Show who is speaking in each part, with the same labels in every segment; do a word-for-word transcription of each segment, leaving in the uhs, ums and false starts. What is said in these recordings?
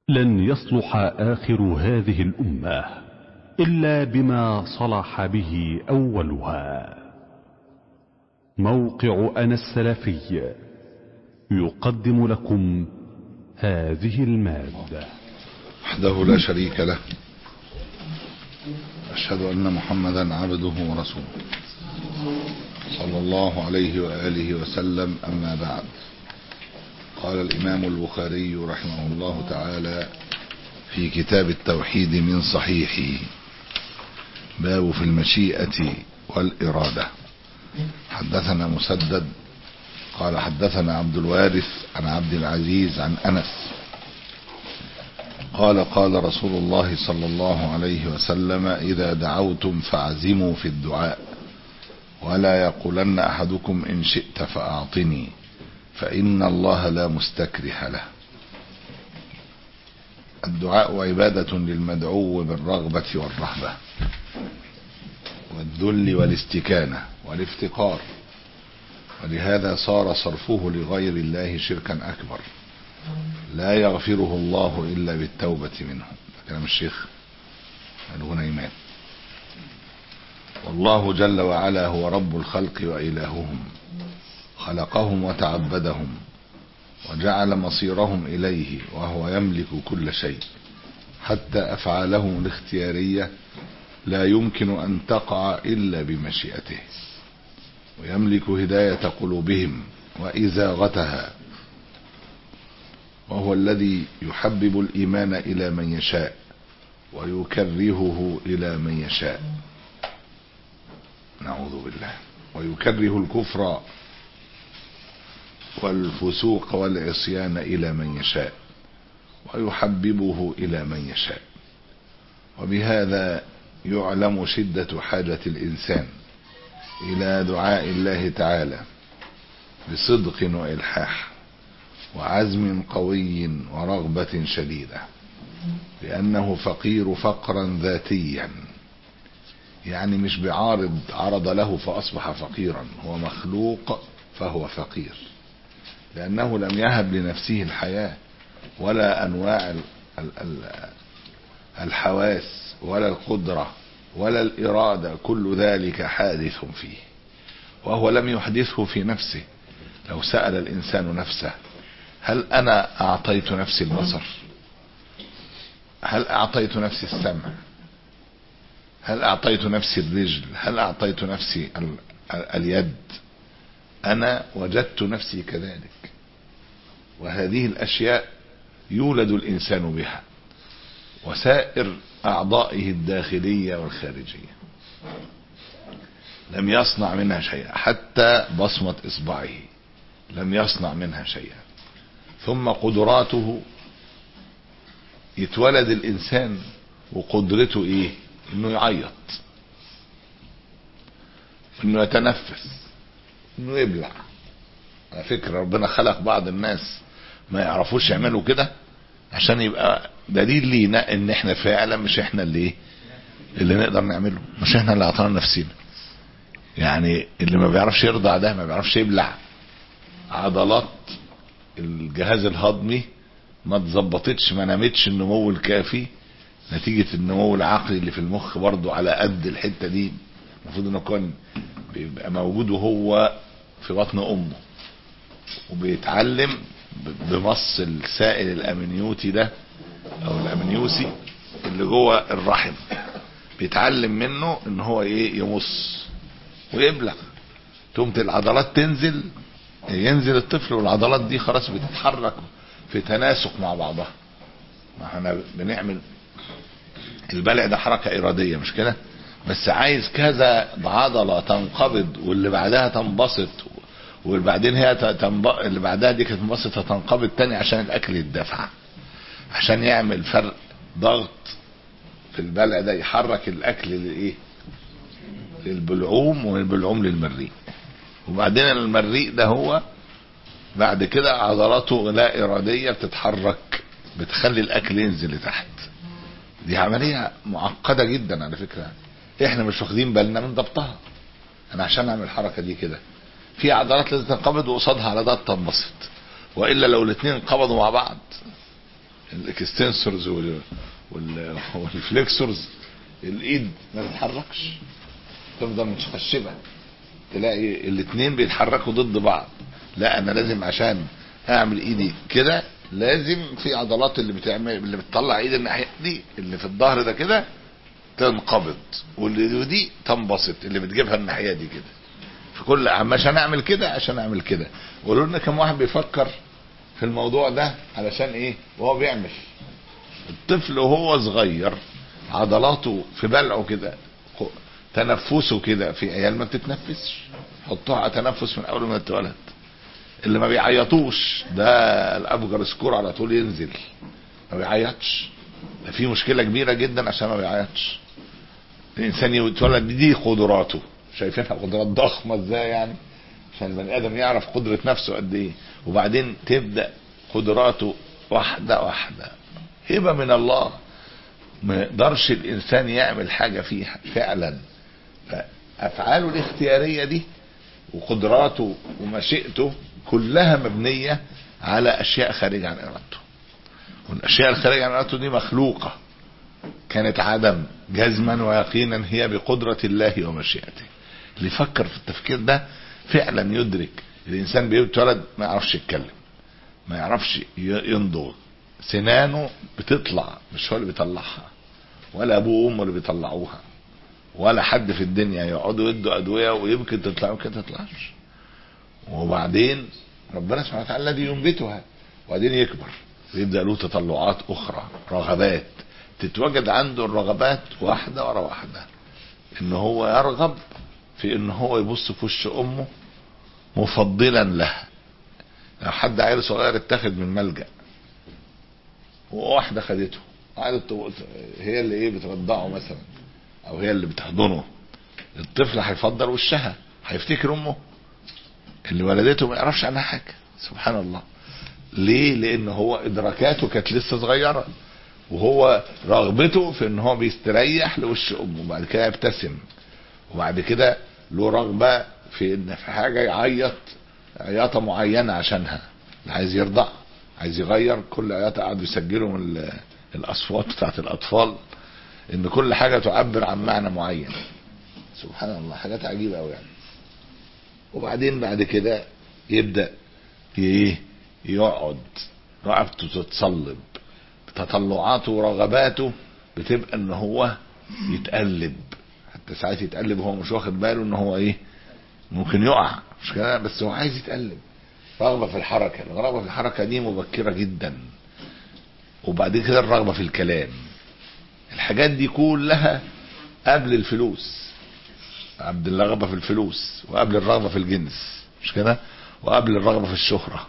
Speaker 1: لن يصلح آخر هذه الأمة إلا بما صلح به أولها. موقع أنا السلفي يقدم لكم هذه المادة.
Speaker 2: وحده لا شريك له، أشهد أن محمدا عبده ورسوله صلى الله عليه وآله وسلم. أما بعد، قال الإمام البخاري رحمه الله تعالى في كتاب التوحيد من صحيحه: باب في المشيئة والإرادة. حدثنا مسدد قال حدثنا عبد الوارث عن عبد العزيز عن أنس قال قال رسول الله صلى الله عليه وسلم: إذا دعوتم فاعزموا في الدعاء، ولا يقولن أحدكم إن شئت فأعطني، فإن الله لا مستكره له. الدعاء عبادة للمدعو بالرغبة والرهبة والذل والاستكانة والافتقار، ولهذا صار صرفه لغير الله شركا أكبر لا يغفره الله إلا بالتوبة منه. كلام الشيخ الغنيمان. والله جل وعلا هو رب الخلق وإلههم، خلقهم وتعبدهم وجعل مصيرهم إليه، وهو يملك كل شيء، حتى أفعالهم الاختيارية لا يمكن أن تقع إلا بمشيئته، ويملك هداية قلوبهم وإزاغتها، وهو الذي يحبب الإيمان إلى من يشاء ويكرهه إلى من يشاء، نعوذ بالله، ويكره الكفر والفسوق والعصيان إلى من يشاء ويحببه إلى من يشاء. وبهذا يعلم شدة حاجة الإنسان إلى دعاء الله تعالى بصدق وإلحاح وعزم قوي ورغبة شديدة، لأنه فقير فقرا ذاتيا، يعني مش بعارض عرض له فأصبح فقيرا، هو مخلوق فهو فقير، لأنه لم يهب لنفسه الحياة ولا أنواع الحواس ولا القدرة ولا الإرادة، كل ذلك حادث فيه، وهو لم يحدثه في نفسه. لو سأل الإنسان نفسه: هل أنا أعطيت نفسي البصر؟ هل أعطيت نفسي السمع؟ هل أعطيت نفسي الرجل؟ هل أعطيت نفسي اليد؟ أنا وجدت نفسي كذلك، وهذه الأشياء يولد الإنسان بها، وسائر أعضائه الداخلية والخارجية لم يصنع منها شيئا، حتى بصمة إصبعه لم يصنع منها شيئا. ثم قدراته، يتولد الإنسان وقدرته إيه؟ إنه يعيط، إنه يتنفس، إنه يبلع. على فكرة ربنا خلق بعض الناس ما يعرفوش يعملوا كده عشان يبقى دليل لينا ان احنا فعلا مش احنا اللي اللي نقدر نعمله، مش احنا اللي اعطانا نفسينا. يعني اللي ما بيعرفش يرضع ده ما بيعرفش يبلع، عضلات الجهاز الهضمي ما تظبطتش، ما نامتش النمو الكافي، نتيجة النمو العقلي اللي في المخ برضو على قد الحتة دي، المفروض انه كان بيبقى موجود وهو في بطن امه، وبيتعلم بمص السائل الامنيوتي ده او الامنيوسي اللي جوه الرحم، بيتعلم منه ان هو ايه؟ يمص ويبلع. تقوم العضلات تنزل، ينزل الطفل والعضلات دي خلاص بتتحرك في تناسق مع بعضها. ما احنا بنعمل البلع ده حركة ارادية مش كده؟ بس عايز كذا عضلة تنقبض واللي بعدها تنبسط، وبعدين هي تنب... اللي بعدها دي كانت تنبسط تنقبض تاني عشان الاكل يتدفع، عشان يعمل فرق ضغط في البلع ده، يحرك الاكل للايه؟ للبلعوم، والبلعوم للمريء. وبعدين المريء ده هو بعد كده عضلاته لا ارادية بتتحرك بتخلي الاكل ينزل لتحت. دي عملية معقدة جدا على فكرة، احنا مش واخدين بالنا من ضبطها. انا عشان اعمل الحركة دي كده في عضلات لازم تنقبض وقصادها عضلات تنبسط، والا لو الاثنين انقبضوا مع بعض الاكستنسورز والفليكسورز الايد ما تتحركش، تفضل متخشبه، تلاقي الاثنين بيتحركوا ضد بعض. لا انا لازم عشان اعمل ايدي كده لازم في عضلات اللي بتعمل اللي بتطلع ايد الناحيه دي اللي في الظهر ده كده تنقبض، واللي دي تنبسط اللي بتجيبها الناحيه دي كده. فكل عشان اعمل كده عشان اعمل كده. قولوا لنا كم واحد بيفكر في الموضوع ده علشان ايه وهو بيعمل؟ الطفل وهو صغير عضلاته في بلعه كده، تنفسه كده، في عيال ما بتتنفسش، حطوها على تنفس من اول ما اتولد. اللي ما بيعيطوش ده الابجر سكور على طول ينزل، ما بيعيطش، ده في مشكله كبيره جدا عشان ما بيعيطش. الانسان يتولد دي قدراته، شايفينها قدرات ضخمه ازاي يعني، عشان البني ادم يعرف قدره نفسه قد ايه. وبعدين تبدا قدراته واحده واحده، هبه من الله، ما يقدرش الانسان يعمل حاجه فيها فعلا. فافعاله الاختياريه دي وقدراته ومشيئته كلها مبنيه على اشياء خارجه عن ارادته. والاشياء الخارجه عن ارادته دي مخلوقه كانت عدم، جزما ويقينا هي بقدره الله ومشيئته. اللي يفكر في التفكير ده فعلا يدرك الانسان بيتولد ما يعرفش يتكلم، ما يعرفش ينضغ، سنانه بتطلع مش هو اللي بيطلعها، ولا ابوه وامه اللي بيطلعوها، ولا حد في الدنيا يقعدوا يدوا ادويه ويمكن تطلع ويمكن تطلعش. وبعدين ربنا سبحانه وتعالى الذي ينبتها، وبعدين يكبر ويبدا له تطلعات اخرى، رغبات تتوجد عنده، الرغبات واحده ورا واحده. ان هو يرغب في ان هو يبص في وش امه مفضلا لها. لو حد عيل صغير اتاخد من ملجأ وواحده خدته قعدت هي اللي ايه بترضعه مثلا، او هي اللي بتحضنه، الطفل هيفضل وشها، هيفتكر امه اللي ولدته ما يعرفش عنها حاجه. سبحان الله. ليه؟ لان هو ادراكاته كانت لسه صغيره، وهو رغبته في ان هو بيستريح لوش امه، وبعد كده يبتسم، وبعد كده له رغبه في ان في حاجه يعيط عياطه معينه عشانها، عايز يرضع، عايز يغير كل عياطه، قعدوا يسجلوا من الاصوات بتاعت الاطفال ان كل حاجه تعبر عن معنى معين. سبحان الله، حاجات عجيبه قوي يعني. وبعدين بعد كده يبدا ايه يقعد، رقبته تتصلب، تطلعاته ورغباته بتبقى ان هو يتقلب، حتى ساعات يتقلب وهو مش واخد باله ان هو ايه ممكن يقع، مش كده، بس هو عايز يتقلب. رغبه في الحركه، الرغبه في الحركه دي مبكره جدا. وبعد كده الرغبه في الكلام، الحاجات دي كلها قبل الفلوس، قبل الرغبه في الفلوس، وقبل الرغبه في الجنس، مش كده، وقبل الرغبه في الشهره.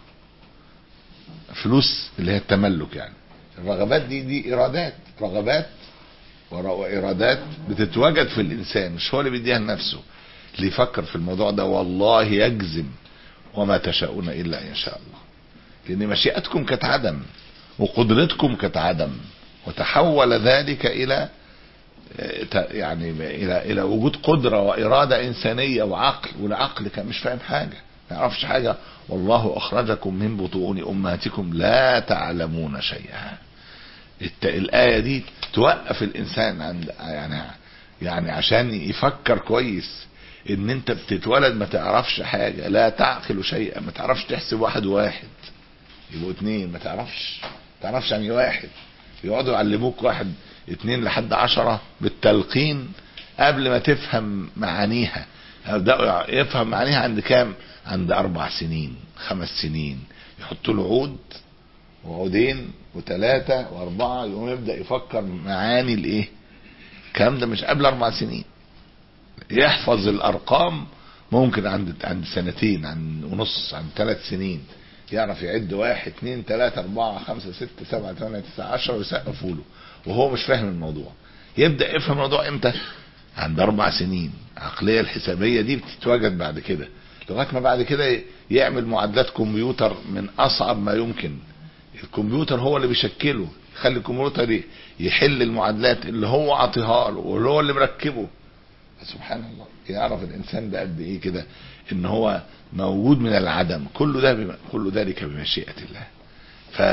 Speaker 2: فلوس اللي هي التملك يعني. الرغبات دي دي ارادات، رغبات وارادات بتتوجد في الانسان، مش هو اللي بيديها لنفسه. اللي يفكر في الموضوع ده والله يجزم وما تشاءون الا ان يشاء الله. لان مشيئتكم كانت عدم وقدرتكم كانت عدم، وتحول ذلك الى يعني الى الى وجود قدره واراده انسانيه وعقل، والعقل كان مش فاهم حاجه، ما يعرفش حاجه. والله اخرجكم من بطون امهاتكم لا تعلمون شيئا. الايه دي توقف الانسان عند يعني يعني عشان يفكر كويس ان انت بتتولد ما تعرفش حاجه، لا تعقل شيئا، ما تعرفش تحسب واحد وواحد يبقوا اتنين، ما تعرفش ما تعرفش يعني واحد. يقعدوا يعلموك واحد اتنين لحد عشرة بالتلقين قبل ما تفهم معانيها. يبدأوا يفهم معانيها عند كام؟ عند اربع سنين خمس سنين. يحطوا له عود وعودين وثلاثة واربعة، يقوم يبدأ يفكر معاني الايه. الكلام ده مش قبل اربع سنين. يحفظ الارقام ممكن عند عند سنتين، عند ونص، عند ثلاث سنين يعرف يعد واحد اثنين ثلاثة اربعة خمسة ستة سبعة ثمانية تسعة عشرة ويسقفوا له وهو مش فاهم الموضوع. يبدأ يفهم الموضوع امتى؟ عند اربع سنين. العقلية الحسابية دي بتتواجد بعد كده، لغاية ما بعد كده يعمل معادلات كمبيوتر من اصعب ما يمكن. الكمبيوتر هو اللي بيشكله، يخلي الكمبيوتر يحل المعادلات اللي هو عطيها له واللي هو اللي مركبه. سبحان الله. يعرف الانسان ده قد ايه كده ان هو موجود من العدم. كل ده بم... كل ذلك بمشيئة الله.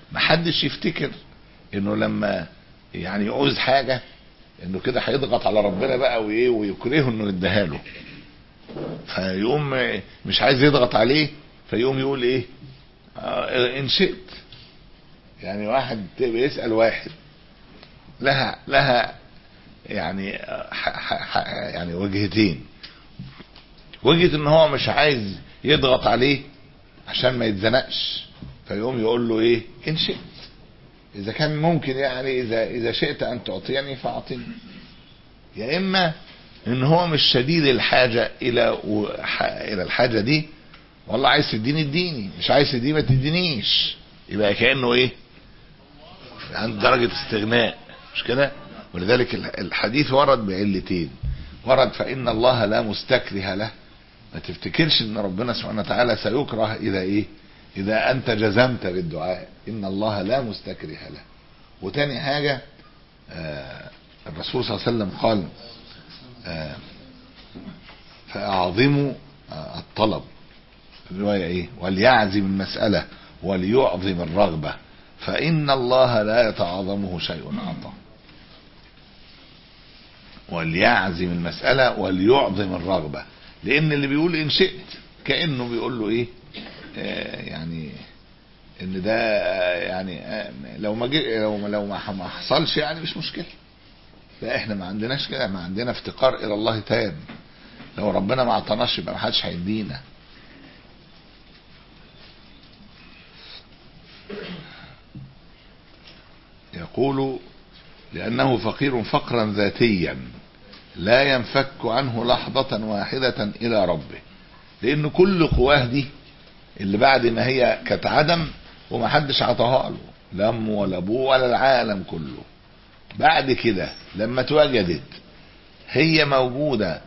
Speaker 2: محدش يفتكر انه لما يعني يعوز حاجة انه كده هيضغط على ربنا بقى وايه ويكرهه انه يديها له، فيقوم مش عايز يضغط عليه فيقوم يقول ايه آه ان شئت. يعني واحد بيسأل واحد لها لها يعني ح ح يعني وجهتين، وجهة ان هو مش عايز يضغط عليه عشان ما يتزنقش، فيقوم يقول له ايه ان شئت، اذا كان ممكن يعني اذا اذا شئت ان تعطيني فاعطيني. يا اما ان هو مش شديد الحاجة الى الى الحاجة دي، والله عايز تديني اديني، مش عايز تديني ما تدينيش، يبقى كأنه ايه عند درجة استغناء، مش كده؟ ولذلك الحديث ورد بعلتين، ورد فإن الله لا مستكره له، ما تفتكرش ان ربنا سبحانه وتعالى سيكره اذا ايه اذا انت جزمت بالدعاء، ان الله لا مستكره له. وتاني حاجة آه الرسول صلى الله عليه وسلم قال آه فأعظموا آه الطلب، الرواية ايه وليعزم المسألة وليعظم الرغبة فإن الله لا يتعاظمه شيء أعطى. وليعزم المسألة وليعظم الرغبة، لأن اللي بيقول إن شئت كأنه بيقول له إيه آه يعني إن ده آه يعني آه لو ما لو لو ما حصلش يعني مش مشكلة. لا إحنا ما عندناش كده، ما عندنا افتقار إلى الله تام، لو ربنا ما عطناش يبقى ما حدش هيدينا. يقول لأنه فقير فقرا ذاتيا لا ينفك عنه لحظة واحدة إلى ربه، لأن كل قواه دي اللي بعد ما هي كانت عدم وما حدش عطاها له، لا أمه ولا أبوه ولا العالم كله، بعد كده لما اتوجدت هي موجودة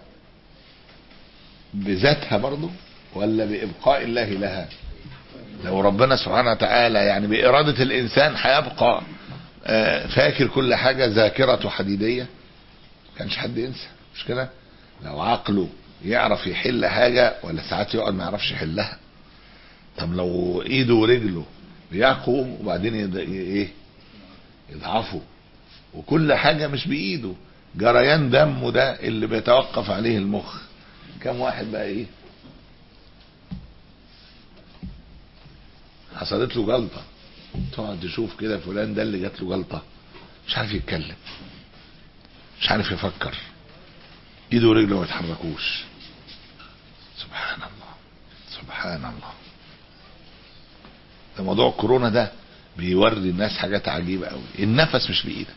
Speaker 2: بذاتها برضو ولا بإبقاء الله لها؟ لو ربنا سبحانه وتعالى يعني بإرادة الإنسان هيبقى فاكر كل حاجة ذاكرة حديدية، كانش حد ينسى، مش كده؟ لو عقله يعرف يحل حاجة ولا ساعات يقعد ما يعرفش يحلها. طب لو ايده ورجله بيقوم وبعدين يد... ايه يضعفوا، وكل حاجة مش بايده، جريان دمه ده اللي بيتوقف عليه المخ، كم واحد بقى ايه حصلت له جلطة، تقعد تشوف كده فلان ده اللي جات له جلطة مش عارف يتكلم، مش عارف يفكر، ايده ورجله ما يتحركوش. سبحان الله سبحان الله. ده موضوع الكورونا ده بيوري الناس حاجات عجيبة قوي. النفس مش بايدك،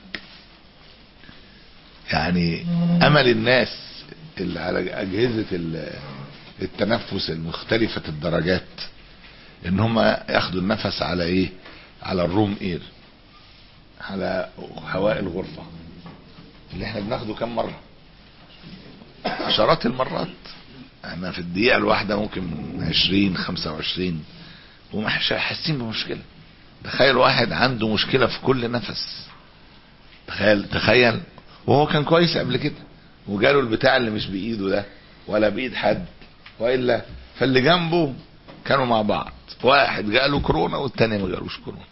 Speaker 2: يعني امل الناس اللي على اجهزة التنفس المختلفة الدرجات ان هم ياخدوا النفس على ايه على الروم اير، على هواء الغرفة اللي احنا بناخده كم مرة، عشرات المرات، احنا في الدقيقة الواحدة ممكن عشرين خمسة وعشرين ومش حاسين بمشكلة. تخيل واحد عنده مشكلة في كل نفس، تخيل تخيل وهو كان كويس قبل كده وجاله البتاع اللي مش بايده ده ولا بايد حد، وإلا فاللي جنبه كانوا مع بعض، واحد جاله كورونا والتاني ما جالوش كورونا.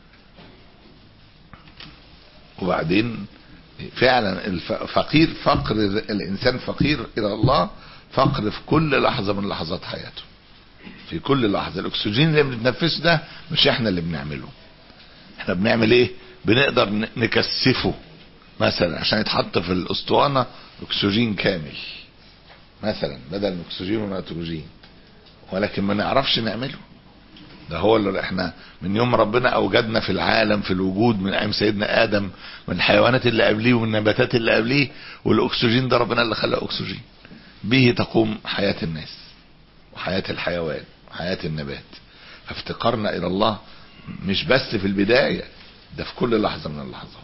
Speaker 2: وبعدين فعلا الفقير فقر الانسان فقير الى الله فقر في كل لحظة من لحظات حياته، في كل لحظة. الاكسجين اللي بنتنفسه ده مش احنا اللي بنعمله، احنا بنعمل ايه بنقدر نكثفه مثلا عشان يتحط في الاسطوانة اكسجين كامل مثلا بدل من اكسجين ونيتروجين، ولكن ما نعرفش نعمله. ده هو اللي احنا من يوم ربنا اوجدنا في العالم في الوجود من ايام سيدنا ادم، من الحيوانات اللي قبليه ومن النباتات اللي قبليه، والاكسجين ده ربنا اللي خلق اكسجين به تقوم حياة الناس وحياة الحيوان وحياة النبات. فافتقارنا الى الله مش بس في البداية، ده في كل لحظة من اللحظات.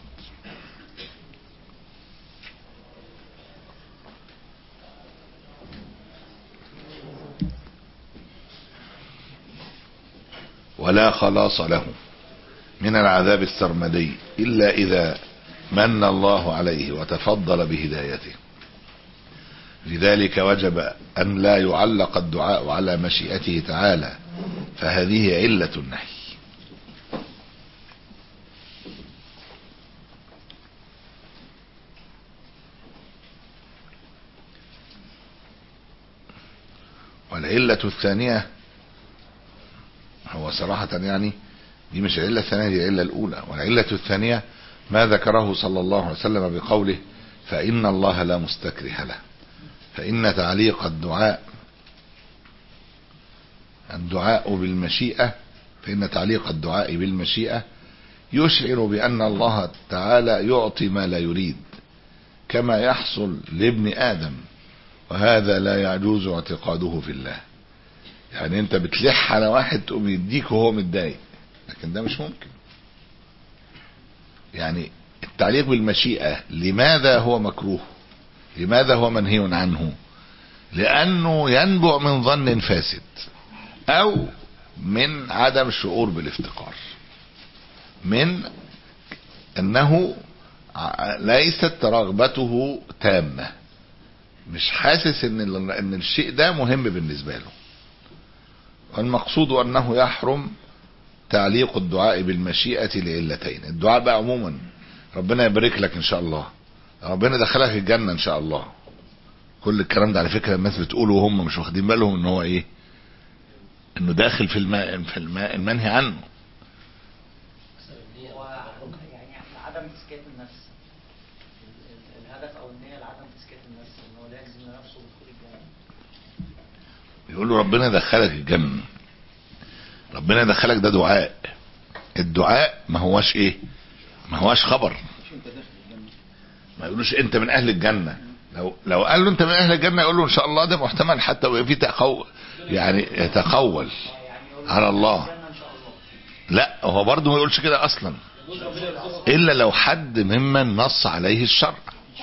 Speaker 2: ولا خلاص له من العذاب السرمدي إلا إذا من الله عليه وتفضل بهدايته. لذلك وجب أن لا يعلق الدعاء على مشيئته تعالى، فهذه علة النهي. والعلة الثانية، هو صراحة يعني دي مش العلة الثانية، دي العلة الأولى. والعلة الثانية ما ذكره صلى الله عليه وسلم بقوله فإن الله لا مستكره له. فإن تعليق الدعاء الدعاء بالمشيئة فإن تعليق الدعاء بالمشيئة يشعر بأن الله تعالى يعطي ما لا يريد كما يحصل لابن آدم، وهذا لا يجوز اعتقاده في الله. يعني انت بتلح على واحد تقوم يديك وهو متضايق، لكن ده مش ممكن. يعني التعليق بالمشيئة لماذا هو مكروه؟ لماذا هو منهي عنه؟ لأنه ينبع من ظن فاسد أو من عدم شعور بالافتقار، من أنه ليست رغبته تامة، مش حاسس ان ان الشيء ده مهم بالنسبة له. والمقصود أنه يحرم تعليق الدعاء بالمشيئة لعلتين. الدعاء بقى عموما ربنا يبارك لك ان شاء الله، ربنا دخلك الجنة ان شاء الله، كل الكلام ده على فكرة الناس بتقوله وهم مش واخدين بالهم ان هو ايه، انه داخل في الماء في الماء المنهي عنه.
Speaker 3: يعني عدم تزكية النفس، الهدف او النية لعدم تزكية النفس، ان هو لا يجزم لنفسه بدخول الجنة.
Speaker 2: بيقول له ربنا دخلك الجنة، ربنا دخلك، ده دعاء. الدعاء ما هواش ايه، ما هواش خبر. ما يقولوش انت من اهل الجنة. لو لو قال له انت من اهل الجنة يقول له ان شاء الله، ده محتمل حتى وفي تقول، يعني يتقول على الله. لا هو برضه ما يقولش كده اصلا، الا لو حد ممن نص عليه الشرع،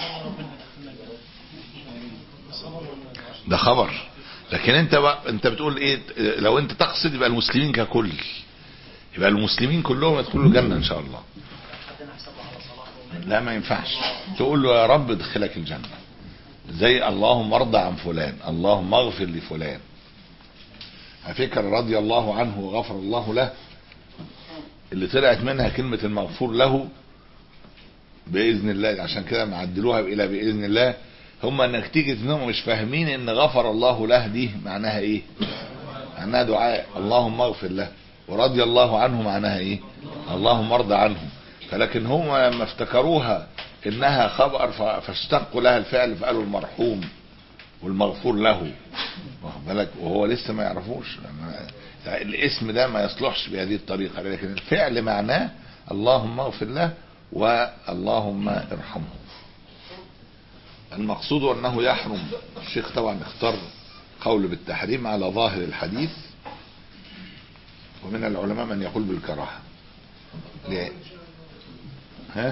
Speaker 2: ده خبر. لكن انت بقى انت بتقول ايه، لو انت تقصد يبقى المسلمين ككل، يبقى المسلمين كلهم يدخلوا الجنة ان شاء الله. لا ما ينفعش تقول له يا رب ادخلك الجنة، زي اللهم ارضى عن فلان، اللهم اغفر لفلان. فكر رضي الله عنه وغفر الله له، اللي طلعت منها كلمة المغفور له بإذن الله، عشان كده معدلوها إلى بإذن الله. هم نتيجة انهم مش فاهمين ان غفر الله له دي معناها ايه، معناها دعاء اللهم اغفر له، ورضي الله عنه معناها ايه، اللهم ارضى عنه. فلكن هم لما افتكروها انها خبر فاشتقوا لها الفعل، فقالوا المرحوم والمغفور له، واخد بالك، وهو لسه ما يعرفوش الاسم ده ما يصلحش بهذه الطريقة، لكن الفعل معناه اللهم اغفر له واللهم ارحمه. المقصود أنه يحرم. الشيخ طبعا اختار قول بالتحريم على ظاهر الحديث، ومن العلماء من يقول بالكراهة. ليه؟ ها؟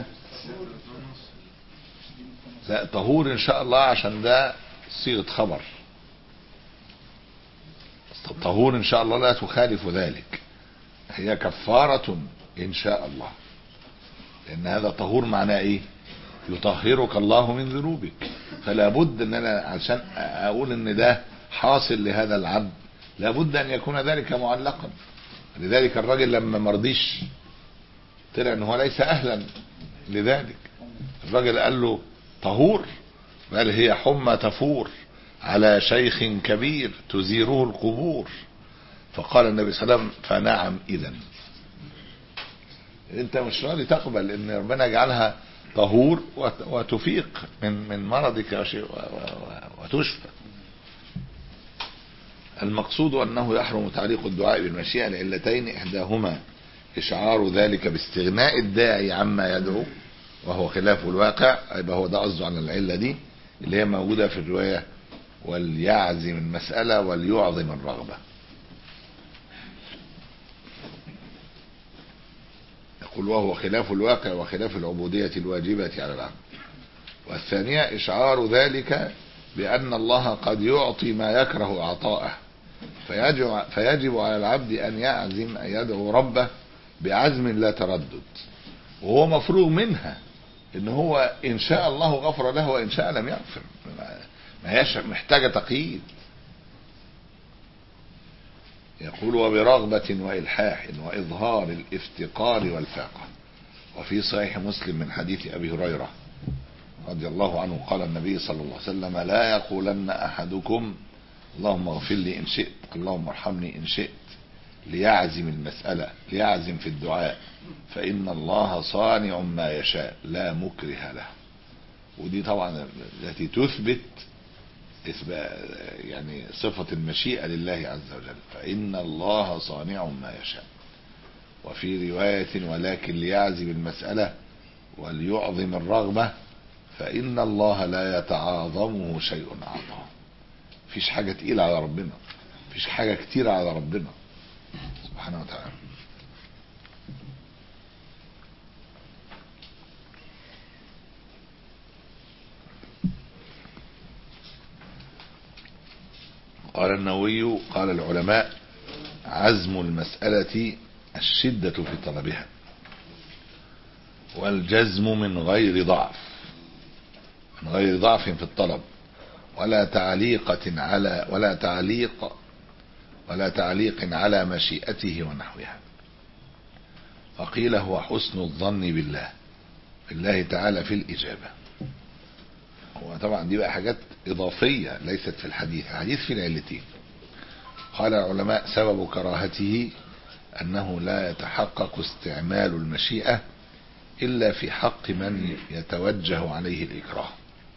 Speaker 2: لا طهور ان شاء الله، عشان ده صيغة خبر. طهور ان شاء الله لا تخالف ذلك، هي كفارة ان شاء الله، لان هذا طهور معناه ايه، يطهرك الله من ذنوبك. فلا بد ان انا عشان اقول ان ده حاصل لهذا العبد لابد ان يكون ذلك معلقا. لذلك الراجل لما مرضيش طلع ان هو ليس اهلا لذلك. الراجل قال له طهور، قال هي حمى تفور على شيخ كبير تزيره القبور. فقال النبي صلى الله عليه وسلم فنعم اذا. انت مش راضي تقبل ان ربنا يجعلها طهور وتفيق من من مرضك وتشفى. المقصود انه يحرم تعليق الدعاء بالمشيئة لعلتين، احداهما اشعار ذلك باستغناء الداعي عما يدعو وهو خلاف الواقع، يبقى هو ده قصده على العلة دي اللي هي موجودة في الرواية وليعزم المسألة وليعظم الرغبة. يقول وهو خلاف الواقع وخلاف العبودية الواجبة على العبد. والثانية إشعار ذلك بأن الله قد يعطي ما يكره عطاءه، فيجب, فيجب على العبد أن يعزم أن يدعو ربه بعزم لا تردد، وهو مفروغ منها إن هو إن شاء الله غفر له وإن شاء لم يغفر، ما هيش محتاجة تقييد. يقول وبرغبة وإلحاح وإظهار الافتقار والفاقة. وفي صحيح مسلم من حديث أبي هريرة رضي الله عنه قال النبي صلى الله عليه وسلم لا يقولن أحدكم اللهم اغفر لي إن شئت، اللهم ارحمني إن شئت، ليعزم المسألة، ليعزم في الدعاء، فإن الله صانع ما يشاء لا مكره له. ودي طبعا التي تثبت يعني صفة المشيئة لله عز وجل، فإن الله صانع ما يشاء. وفي رواية ولكن ليعزم المسألة وليعظم الرغبة، فإن الله لا يتعاظمه شيء أعظم. مفيش حاجة تقيلة على ربنا، مفيش حاجة كتير على ربنا سبحانه وتعالى. قال النووي قال العلماء عزم المسألة الشدة في طلبها، والجزم من غير ضعف، من غير ضعف في الطلب، ولا تعليقة على ولا تعليق ولا تعليق على مشيئته ونحوها. وقيل هو حسن الظن بالله بالله تعالى في الإجابة. وطبعا دي بقى حاجات إضافية ليست في الحديث. الحديث في العلتين. قال العلماء سبب كراهته أنه لا يتحقق استعمال المشيئة إلا في حق من يتوجه عليه الإكراه.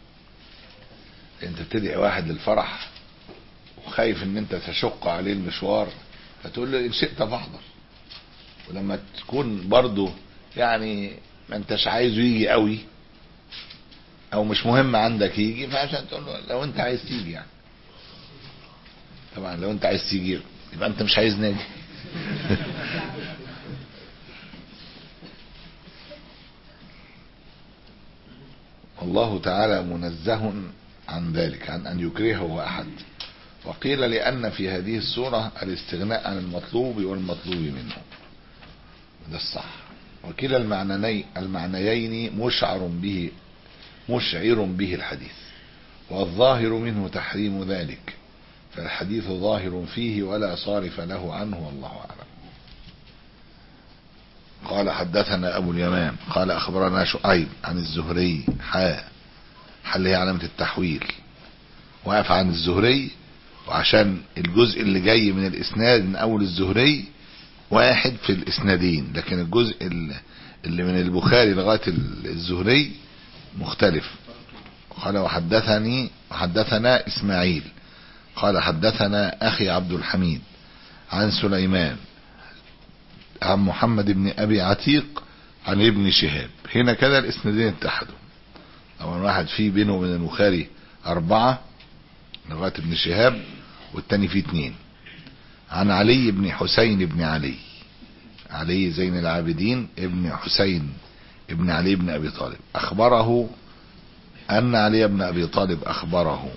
Speaker 2: انت تدعي واحد للفرح وخايف ان انت تشق عليه المشوار، فتقول له ان شئت فاحضر. ولما تكون برضه يعني ما انتش عايزه يجي قوي او مش مهم عندك يجي، فعشان تقول له لو انت عايز تيجي يعني. طبعا لو انت عايز تيجي يبقى انت مش عايز ناجي. الله تعالى منزه عن ذلك، عن أن يكرهه أحد. وقيل لأن في هذه السورة الاستغناء عن المطلوب والمطلوب منه، ده الصح. وكلا المعنيين المعنيين مشعر به مشعر به الحديث، والظاهر منه تحريم ذلك، فالحديث ظاهر فيه ولا صارف له عنه والله أعلم. قال حدثنا أبو اليمان قال أخبرنا شعيب عن الزهري حا حل هي علامة التحويل، وقف عن الزهري، وعشان الجزء اللي جاي من الإسناد من أول الزهري واحد في الإسنادين، لكن الجزء اللي من البخاري لغاية الزهري مختلف. قال وحدثني وحدثنا إسماعيل قال حدثنا أخي عبد الحميد عن سليمان عن محمد بن أبي عتيق عن ابن شهاب. هنا كده الإسنادين اتحدوا. أول واحد فيه بينه وبين البخاري أربعة لغاية ابن شهاب، والتاني فيه اتنين. عن علي بن حسين بن علي، علي زين العابدين ابن حسين ابن علي بن أبي طالب، أخبره أن علي بن أبي طالب أخبره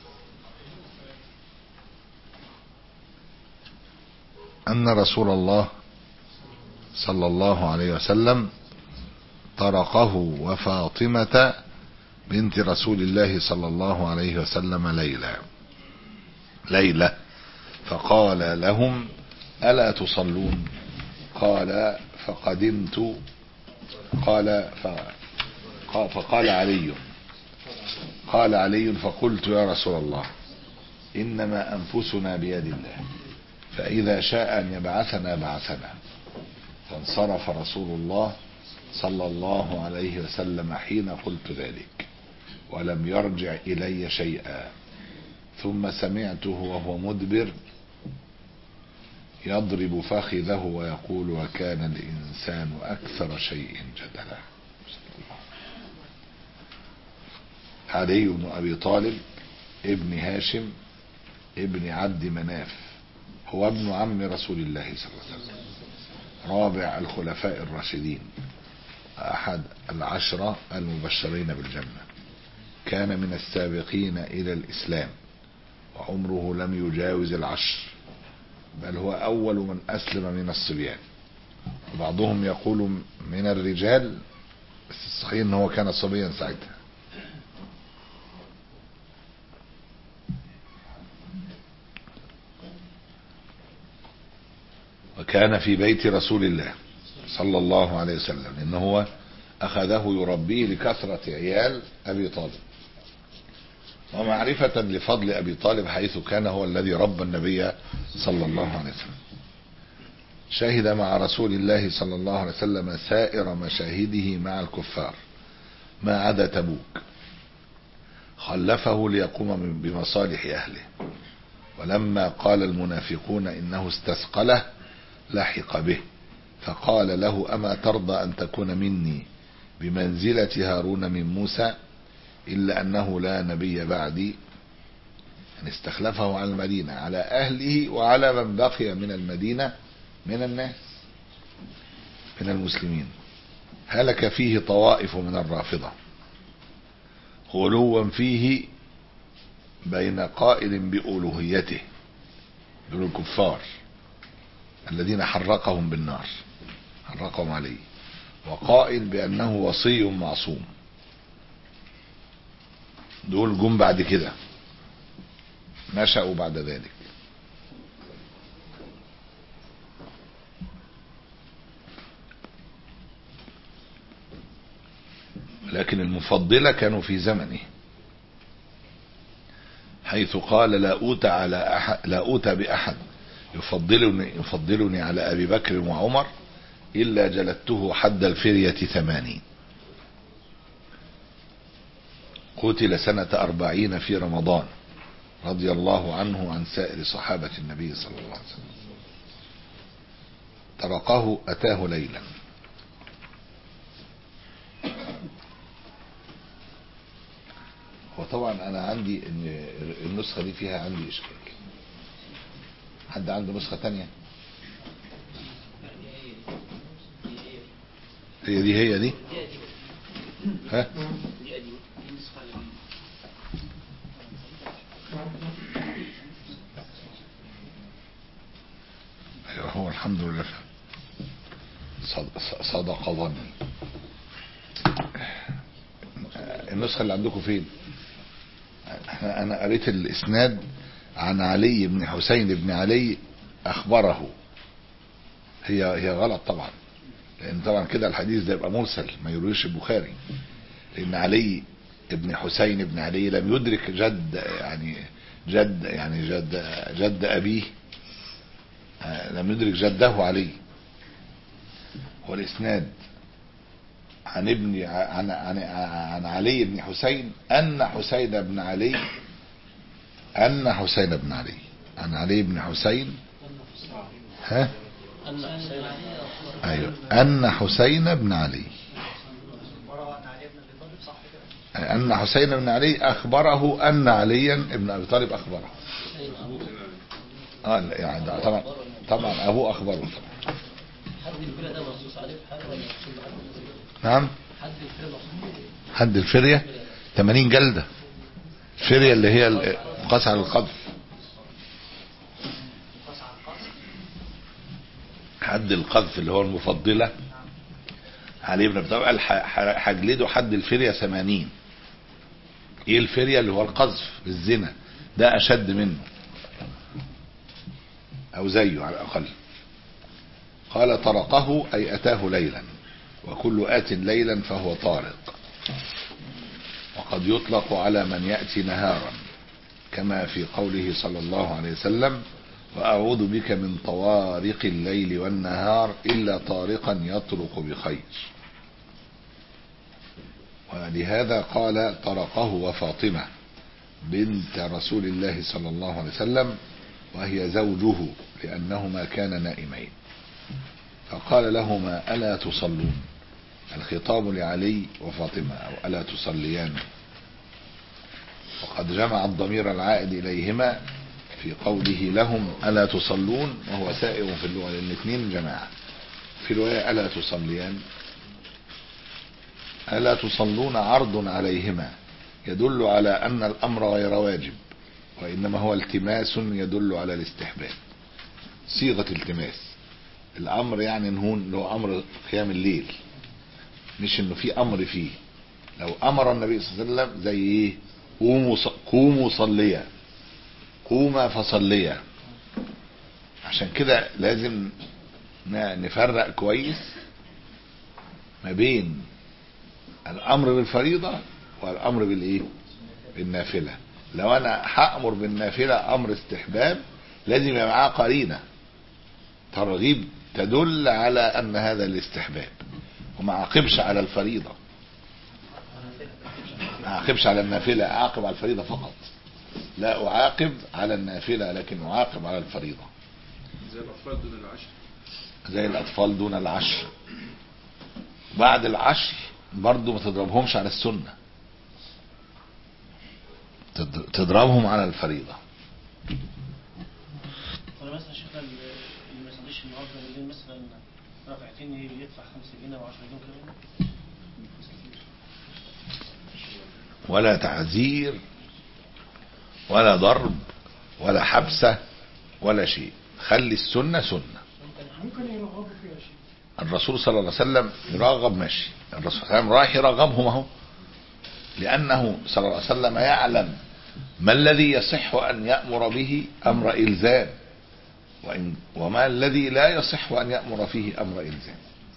Speaker 2: أن رسول الله صلى الله عليه وسلم طرقه وفاطمة بنت رسول الله صلى الله عليه وسلم ليلة ليلة فقال لهم ألا تصلون؟ قال فقدمت قال فقال علي قال علي فقلت يا رسول الله إنما أنفسنا بيد الله، فإذا شاء أن يبعثنا بعثنا. فانصرف رسول الله صلى الله عليه وسلم حين قلت ذلك، ولم يرجع إلي شيئا. ثم سمعته وهو مدبر يضرب فخذه ويقول وكان الإنسان أكثر شيء جدلا. علي بن أبي طالب ابن هاشم ابن عبد مناف، هو ابن عم رسول الله صلى الله عليه وسلم، رابع الخلفاء الراشدين، أحد العشرة المبشرين بالجنة، كان من السابقين إلى الإسلام، وعمره لم يجاوز العشر، بل هو أول من أسلم من الصبيان. بعضهم يقول من الرجال، بس الصحيح أنه كان صبيا ساعتها. وكان في بيت رسول الله صلى الله عليه وسلم، إنه هو أخذه يربيه لكثرة عيال أبي طالب. ومعرفة لفضل أبي طالب حيث كان هو الذي ربى النبي صلى الله عليه وسلم. شهد مع رسول الله صلى الله عليه وسلم سائر مشاهده مع الكفار ما عدا تبوك، خلفه ليقوم بمصالح أهله، ولما قال المنافقون إنه استثقله لحق به فقال له أما ترضى أن تكون مني بمنزلة هارون من موسى إلا أنه لا نبي بعدي، أن استخلفه على المدينة على أهله وعلى من بقي من المدينة من الناس من المسلمين. هلك فيه طوائف من الرافضة غلوا فيه بين قائل بألوهيته دول الكفار الذين حرقهم بالنار حرقهم عليه، وقائل بأنه وصي معصوم. دول جم بعد كده نشأوا بعد ذلك. لكن المفضلة كانوا في زمنه، حيث قال لا أوتى على أحد لا أوتى بأحد يفضلني يفضلني على أبي بكر وعمر إلا جلدته حد الفرية ثمانين. قتل سنة أربعين في رمضان رضي الله عنه عن سائر صحابة النبي صلى الله عليه وسلم. طرقه أتاه ليلا. وطبعا أنا عندي إن النسخة دي فيها عندي إشكال. حد عنده نسخة تانية؟ هي دي هي دي ها ايوه هو الحمد لله صدق ظني. النسخة اللي عندكم فين؟ انا قريت الاسناد عن علي بن حسين بن علي اخبره. هي هي غلط طبعا، لان طبعا كده الحديث ده يبقى مرسل ما يرويش البخاري، لان علي ابن حسين ابن علي لم يدرك جد يعني جد يعني جد جد ابيه، لم يدرك جده علي. والاسناد عن ابن عن عن عن علي بن حسين ان حسين بن علي ان حسين بن علي عن علي بن حسين ها ايوه ان حسين بن علي ان حسين بن علي اخبره ان عليا ابن ابي طالب اخبره. اه يعني طبعا طبعا ابوه اخبره طبعا. نعم حد الفرية ثمانين جلدة. الفرية اللي هي القصع على القذف. حد القذف اللي هو المفضلة علي بن ابي طالب هجلده حد الفرية ثمانين. ايه الفرية اللي هو القذف بالزنا، ده اشد منه او زيه على الاقل. قال طرقه اي اتاه ليلا، وكل آت ليلا فهو طارق، وقد يطلق على من يأتي نهارا كما في قوله صلى الله عليه وسلم وأعوذ بك من طوارق الليل والنهار إلا طارقا يطرق بخير. ولهذا قال طرقه وفاطمة بنت رسول الله صلى الله عليه وسلم وهي زوجه لأنهما كانا نائمين، فقال لهما ألا تصلون، الخطاب لعلي وفاطمة أو ألا تصليان، وقد جمع الضمير العائد إليهما في قوله لهم ألا تصلون، وهو سائر في اللغة لأن الاثنين جماعة. في رواية ألا تصليان، ألا تصلون عرض عليهما يدل على أن الأمر غير واجب، وإنما هو التماس يدل على الاستحباب، صيغة التماس. الأمر يعني نهون له أمر قيام الليل، مش إنه في أمر فيه. لو أمر النبي صلى الله عليه وسلم زي إيه قوموا قوموا صليا، قوما فصليا. عشان كده لازم نفرق كويس ما بين الأمر بالفريضة والأمر بالإيه بالنافلة. لو انا هأمر بالنافلة امر استحباب لازم يبقى معاه قرينة ترغيب تدل على ان هذا الاستحباب، وما اعاقبش على الفريضة، ما اعاقبش على النافلة، اعاقب على الفريضة فقط، لا اعاقب على النافلة لكن اعاقب على الفريضة.
Speaker 4: زي الاطفال دون العشر،
Speaker 2: زي الاطفال دون العشر. بعد العشر برضو ما تضربهمش على السنة، تضربهم على الفريضة.
Speaker 5: ولا مثلا شيخنا اللي ما يصليش النهارده بالليل مثلا ركعتين يدفع خمسة جنيه او عشرة جنيه كده،
Speaker 2: ولا تعذير ولا ضرب ولا حبسة ولا شيء، خلي السنة سنة.
Speaker 5: ممكن يرغبوا فيها شيء.
Speaker 2: الرسول صلى الله عليه وسلم يرغب ماشي، الرسول صلى الله عليه وسلم رايح يرغبهم اهو، لأنه صلى الله عليه وسلم يعلم ما الذي يصح أن يأمر به أمر إلزام، وإن وما الذي لا يصح أن يأمر فيه أمر إلزام.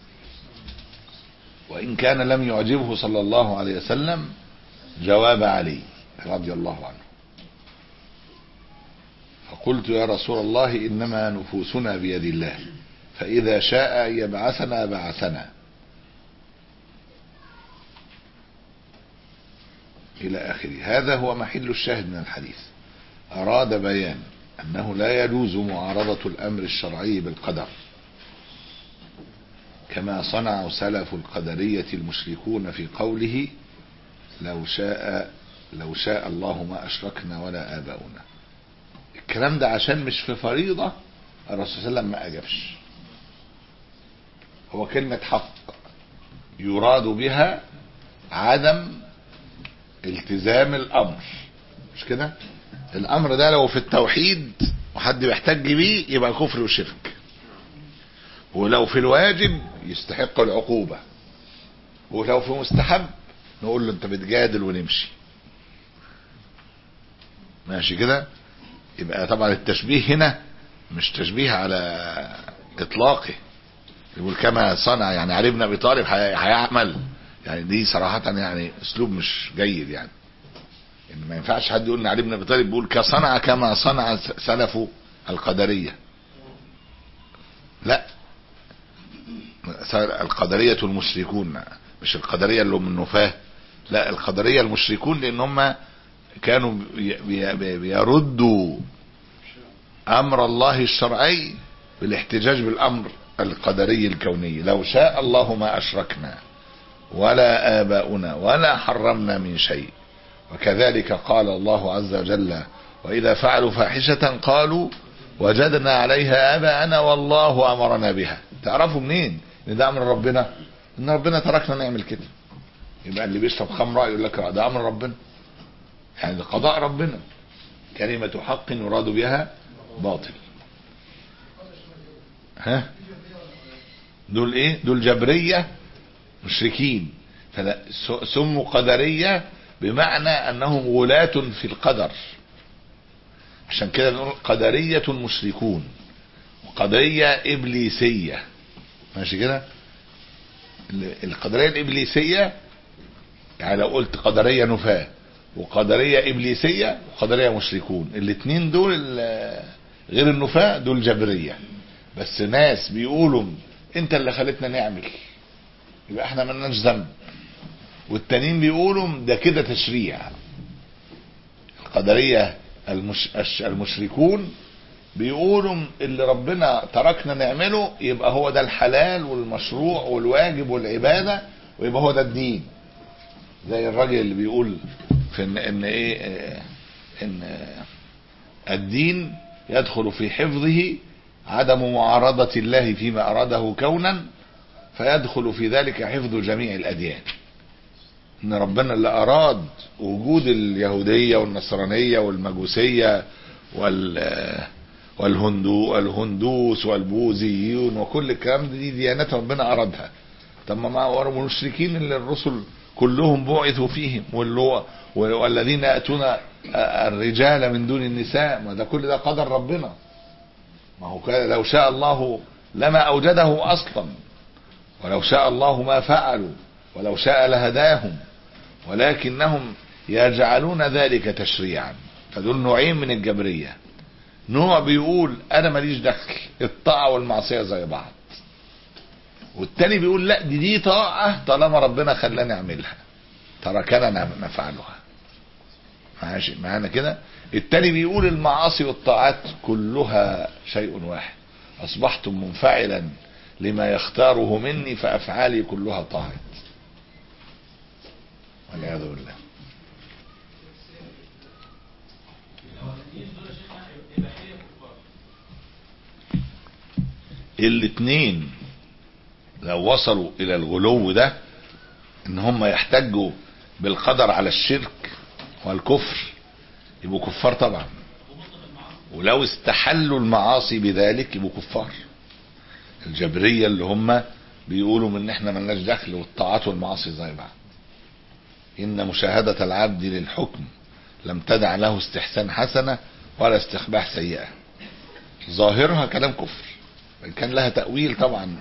Speaker 2: وإن كان لم يعجبه صلى الله عليه وسلم جواب علي رضي الله عنه، فقلت يا رسول الله إنما نفوسنا بيد الله، فإذا شاء يبعثنا بعثنا إلى آخره. هذا هو محل الشاهد من الحديث. أراد بيان أنه لا يجوز معارضة الأمر الشرعي بالقدر، كما صنع سلف القدرية المشركون في قوله لو شاء لو شاء الله ما أشركنا ولا آباؤنا. الكلام ده عشان مش في فريضة الرسول صلى الله عليه وسلم ما أجابش. هو كلمة حق يراد بها عدم التزام الأمر، مش كده؟ الأمر ده لو في التوحيد وحد بيحتج بيه يبقى كفر وشرك، ولو في الواجب يستحق العقوبة، ولو في مستحب نقول له انت بتجادل ونمشي ماشي كده. يبقى طبعا التشبيه هنا مش تشبيه على اطلاقه، يقول كما صنع يعني علي بن ابي طالب هيعمل، يعني دي صراحة يعني اسلوب مش جيد، يعني ان ما ينفعش حد يقول ان علي بن ابي طالب بيقول كصنع كما صنع سلف القدرية، لا، القدرية المشركون مش القدرية اللي هم النفاة، لا القدرية المشركون، لان هم كانوا بيردوا امر الله الشرعي بالاحتجاج بالامر القدري الكوني. لو شاء الله ما اشركنا ولا آباؤنا ولا حرمنا من شيء. وكذلك قال الله عز وجل وإذا فعلوا فاحشة قالوا وجدنا عليها آباءنا والله أمرنا بها. تعرفوا منين ان ده امر ربنا؟ ان ربنا تركنا نعمل كده. يبقى اللي بيشرب خمره يقول لك ده امر ربنا، يعني ده قضاء ربنا، كلمة حق يراد بها باطل. ها دول ايه؟ دول جبرية مشركين، سموا قدرية بمعنى انهم ولاة في القدر، عشان كده نقول قدرية مشركون وقدرية ابليسية، ماشي كده. القدرية الابليسية يعني لو قلت قدرية نفاة وقدرية ابليسية وقدرية مشركون، الاثنين دول غير النفاة دول جبرية، بس ناس بيقولوا انت اللي خلتنا نعمل يبقى احنا مالناش ذنب، والتانيين بيقولوا ده كده تشريع. القدرية المش... المشركون بيقولوا اللي ربنا تركنا نعمله يبقى هو ده الحلال والمشروع والواجب والعبادة، ويبقى هو ده الدين. زي الراجل اللي بيقول في ان, إن ايه ان الدين يدخل في حفظه عدم معارضة الله فيما أراده كونا، فيدخل في ذلك حفظ جميع الأديان. ان ربنا اللي أراد وجود اليهودية والنصرانية والمجوسية وال والهندو والهندوس والبوذيون وكل الكلام دي ديانات ربنا أرادها. طب ما مع المشركين اللي الرسل كلهم بعثوا فيهم، والذين يأتون الرجال من دون النساء، ما ده كل ده قدر ربنا. ما هو لو شاء الله لما أوجده أصلا، ولو شاء الله ما فعلوا، ولو شاء لهداهم، ولكنهم يجعلون ذلك تشريعا. فدول نوعين من الجبرية. نوع بيقول انا ماليش دخل، الطاعة والمعصية زي بعض. والتاني بيقول لا، دي دي طاعة طالما ربنا خلاني اعملها، تركنا نفعلها. ماشي معانا كده. التاني بيقول المعاصي والطاعات كلها شيء واحد، اصبحتم منفعلا لما يختاره مني فافعالي كلها طاعات. والعياذ بالله. الاثنين لو وصلوا الى الغلو ده ان هم يحتجوا بالقدر على الشرك والكفر يبقوا كفار طبعا، ولو استحلوا المعاصي بذلك يبقوا كفار. الجبرية اللي هم بيقولوا من احنا ملناش دخل والطاعات والمعاصي زي بعض. ان مشاهدة العبد للحكم لم تدع له استحسان حسنة ولا استقباح سيئة. ظاهرها كلام كفر، وان كان لها تأويل طبعا.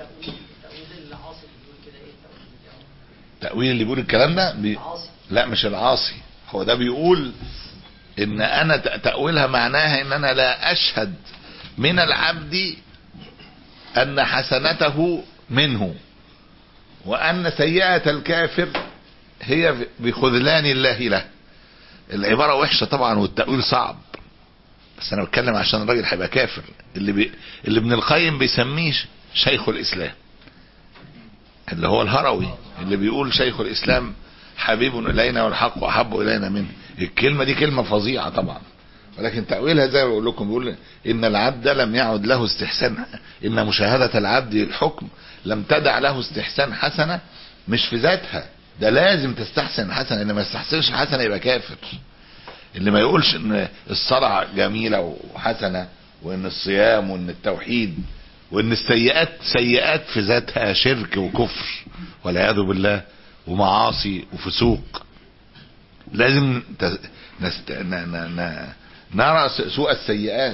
Speaker 2: تأويل اللي بيقول الكلام ده بي... لا مش العاصي، هو ده بيقول ان انا تأويلها معناها ان انا لا اشهد من العبد ان حسنته منه، وان سيئة الكافر هي بخذلان الله له. العبارة وحشة طبعا والتأويل صعب، بس انا بتكلم عشان الراجل هيبقى كافر. اللي بي... اللي ابن القيم بيسميه شيخ الاسلام، اللي هو الهروي، اللي بيقول شيخ الاسلام حبيب الينا والحق احب الينا منه. الكلمة دي كلمة فظيعة طبعا، ولكن تأويلها زي ما بقول لكم، بيقول ان العبد لم يعد له استحسان، ان مشاهدة العبد الحكم لم تدع له استحسان حسنة. مش في ذاتها، ده لازم تستحسن حسنة، ان ما يستحسنش حسنة يبقى كافر. اللي ما يقولش ان الصلاة جميلة وحسنة، وان الصيام وان التوحيد، وان السيئات سيئات في ذاتها شرك وكفر والعياذ بالله ومعاصي وفسوق. لازم نست... ن... ن... ن... نرى سوء السيئات.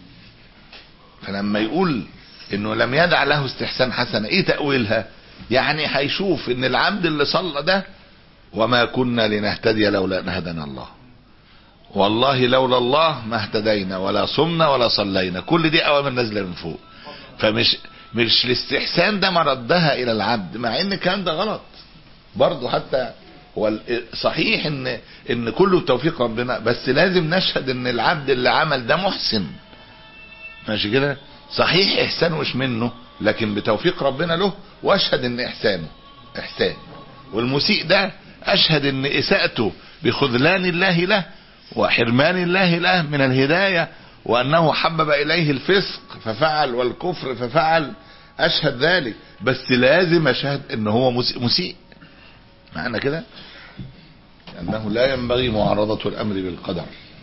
Speaker 2: فلما يقول انه لم يدع له استحسان حسنة، ايه تأويلها؟ يعني هيشوف ان العبد اللي صلى ده وما كنا لنهتدي لولا ان هدانا الله، والله لولا الله ما اهتدينا ولا صمنا ولا صلينا. كل دي اوامر نازله من فوق. فمش مش الاستحسان ده مردها الى العبد، مع ان الكلام ده غلط برضه. حتى هو صحيح ان ان كله بتوفيق ربنا، بس لازم نشهد ان العبد اللي عمل ده محسن. ماشي كده؟ صحيح احسانه مش منه، لكن بتوفيق ربنا له، واشهد ان احسانه احسان. والمسيء ده اشهد ان اساءته بخذلان الله له وحرمان الله له من الهداية، وانه حبب اليه الفسق ففعل والكفر ففعل. اشهد ذلك، بس لازم اشهد ان هو مسيء. معنى كده انه لا ينبغي معارضة الامر بالقدر،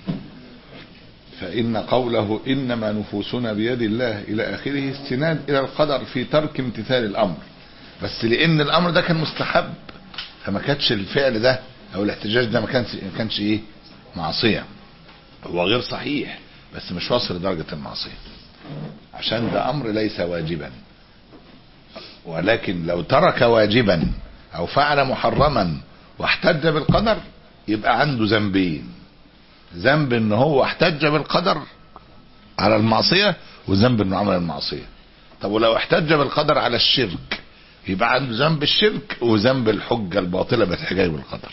Speaker 2: فان قوله انما نفوسنا بيد الله الى اخره استناد الى القدر في ترك امتثال الامر، بس لان الامر ده كان مستحب، فما كانش الفعل ده او الاحتجاج ده ما كانش ما كانش ايه معصية. هو غير صحيح بس مش واصل لدرجة المعصية، عشان ده امر ليس واجبا. ولكن لو ترك واجبا او فعل محرما واحتج بالقدر يبقى عنده ذنبين: ذنب ان هو احتج بالقدر على المعصية، وذنب انه عمل المعصية. طب ولو احتج بالقدر على الشرك يبقى عنده ذنب الشرك وذنب الحجة الباطلة بالاحتجاج بالقدر.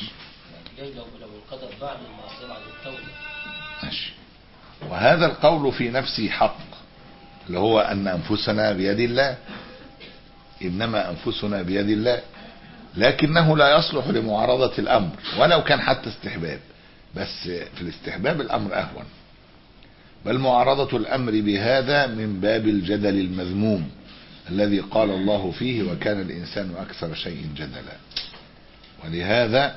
Speaker 2: ماشي. وهذا القول في نفسه حق، اللي هو ان انفسنا بيد الله، انما انفسنا بيد الله، لكنه لا يصلح لمعارضة الامر ولو كان حتى استحباب. بس في الاستحباب الامر اهون، بل معارضة الامر بهذا من باب الجدل المذموم الذي قال الله فيه وكان الانسان اكثر شيء جدلا. ولهذا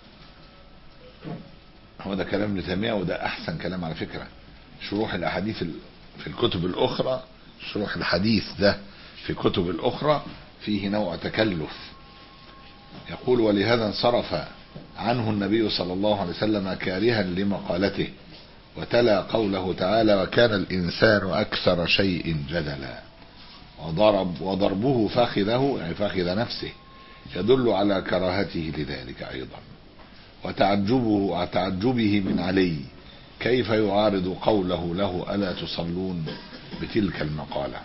Speaker 2: هو ده كلام ابن تيمية، وده احسن كلام على فكرة. شروح الاحاديث في الكتب الاخرى، شروح الحديث ده في الكتب الاخرى فيه نوع تكلف. يقول: ولهذا انصرف عنه النبي صلى الله عليه وسلم كارها لمقالته، وتلا قوله تعالى: وكان الانسان اكثر شيء جدلا. وضرب وضربه فاخذه يعني فاخذ نفسه يدل على كراهته لذلك ايضا. وتعجبه, وتعجبه من علي كيف يعارض قوله له ألا تصلون بتلك المقالة.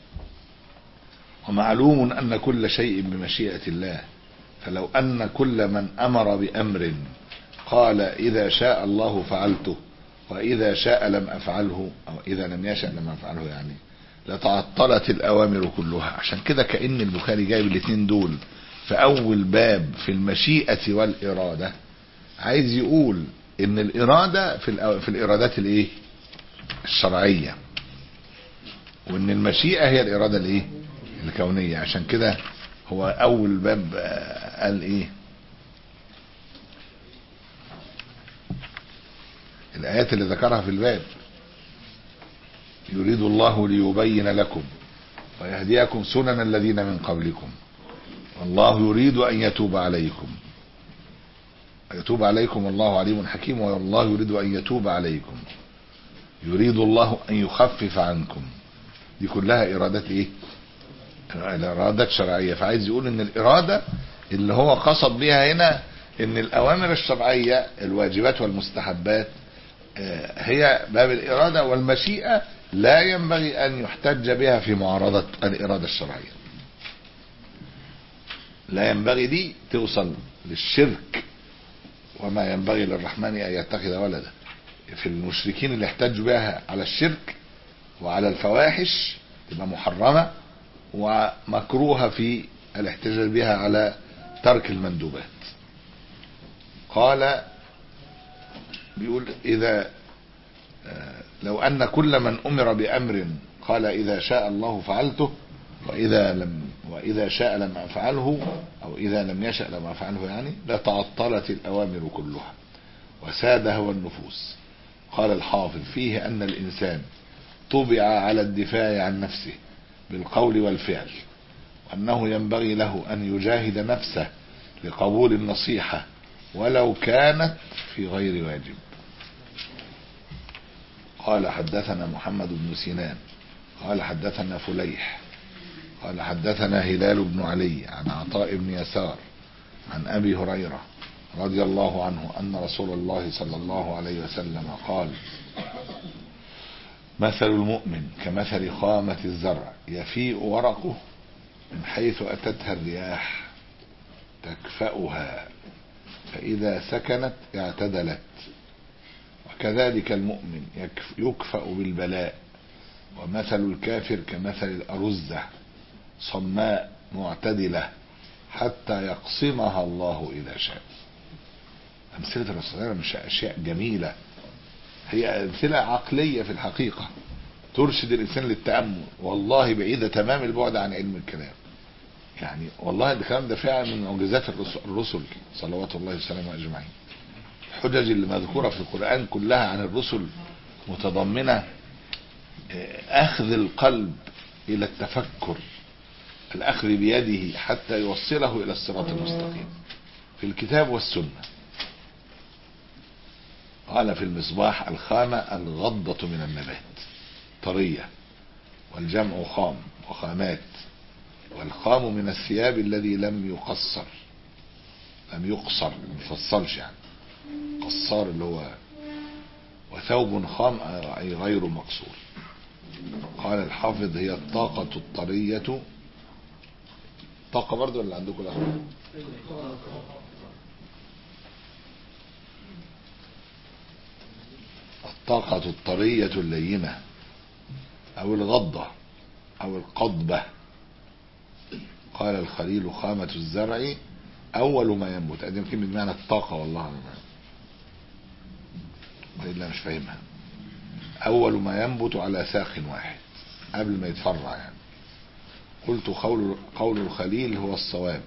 Speaker 2: ومعلوم أن كل شيء بمشيئة الله، فلو أن كل من أمر بأمر قال إذا شاء الله فعلته وإذا شاء لم أفعله، أو إذا لم يشأ لم أفعله، يعني لتعطلت الأوامر كلها. عشان كده كأن البخاري جايب الاثنين دول في أول باب في المشيئة والإرادة، عايز يقول إن الإرادة في, في الإرادات الإيه الشرعية، وإن المشيئة هي الإرادة الإيه الكونية. عشان كده هو أول باب قال إيه الآيات اللي ذكرها في الباب: يريد الله ليبين لكم ويهديكم سنن الذين من قبلكم والله يريد أن يتوب عليكم يتوب عليكم والله عليم حكيم والله يريد أن يتوب عليكم يريد الله أن يخفف عنكم. دي كلها إرادات إيه الإرادات شرعية. فعايز يقول إن الإرادة اللي هو قصد بها هنا إن الأوامر الشرعية الواجبات والمستحبات هي باب الإرادة، والمشيئة لا ينبغي أن يحتج بها في معارضة الإرادة الشرعية. لا ينبغي دي توصل للشرك، وما ينبغي للرحمن أن يتخذ ولدا. في المشركين اللي احتجوا بها على الشرك وعلى الفواحش تبقى محرمة ومكروهة في الاحتجاج بها على ترك المندوبات. قال بيقول إذا لو أن كل من أمر بأمر قال إذا شاء الله فعلته وإذا لم وإذا شاء لم أفعله أو إذا لم يشأ لم أفعله، يعني لتعطلت الأوامر كلها وساد هوى النفوس. قال الحافظ فيه أن الإنسان طبع على الدفاع عن نفسه بالقول والفعل، وأنه ينبغي له أن يجاهد نفسه لقبول النصيحة ولو كانت في غير واجب. قال حدثنا محمد بن سنان قال حدثنا فليح قال حدثنا هلال بن علي عن عطاء بن يسار عن أبي هريرة رضي الله عنه أن رسول الله صلى الله عليه وسلم قال: مثل المؤمن كمثل خامة الزرع يفيء ورقه من حيث أتتها الرياح تكفأها فإذا سكنت اعتدلت، وكذلك المؤمن يكفأ بالبلاء. ومثل الكافر كمثل الأرزة صماء معتدلة حتى يقسمها الله إذا شاء. أمثلة الرسول مش أشياء جميلة، هي أمثلة عقلية في الحقيقة ترشد الإنسان للتأمل، والله بعيدة تمام البعد عن علم الكلام. يعني والله الكلام ده فعلا من معجزات الرسل صلوات الله وسلامه أجمعين. الحجج اللي مذكورة في القرآن كلها عن الرسل متضمنة أخذ القلب إلى التفكر، الأخذ بيده حتى يوصله إلى الصراط المستقيم في الكتاب والسنة. قال في المصباح: الخامة الغضة من النبات طرية، والجمع خام وخامات، والخام من الثياب الذي لم يقصر لم يقصر مفصلش يعني قصار اللي هو، وثوب خام أي غير مقصور. قال الحافظ: هي الطاقة الطرية. طاقة برضو اللي عندكم الأخير الطاقة الطرية اللينة أو الغضة أو القضبة. قال الخليل: خامة الزرع أول ما ينبت. أدي يمكن من معنى الطاقة، والله أعلم وإلا مش فاهمها. أول ما ينبت على ساق واحد قبل ما يتفرع يعني. قلت قول, قول الخليل هو الصواب.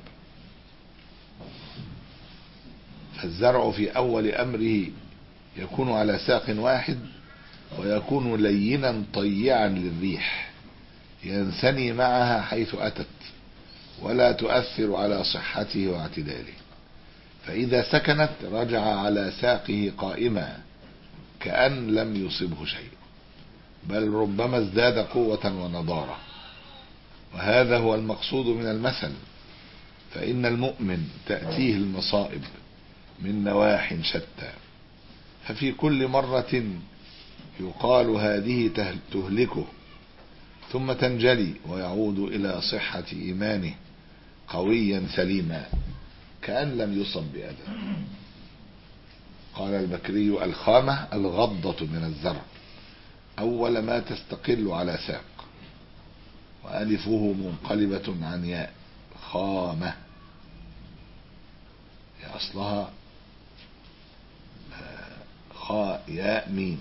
Speaker 2: فالزرع في أول أمره يكون على ساق واحد ويكون لينا طيعا للريح ينثني معها حيث أتت ولا تؤثر على صحته واعتداله، فإذا سكنت رجع على ساقه قائما كأن لم يصبه شيء، بل ربما ازداد قوة ونضارة. وهذا هو المقصود من المثل، فإن المؤمن تأتيه المصائب من نواح شتى، ففي كل مرة يقال هذه تهلكه ثم تنجلي ويعود إلى صحة إيمانه قويا سليما كأن لم يصب بأذى. قال البكري: الخامة الغضة من الزرع أول ما تستقل على ساق، وألفه منقلبة عن ياء، خامة هي أصلها خاء ياء ميم.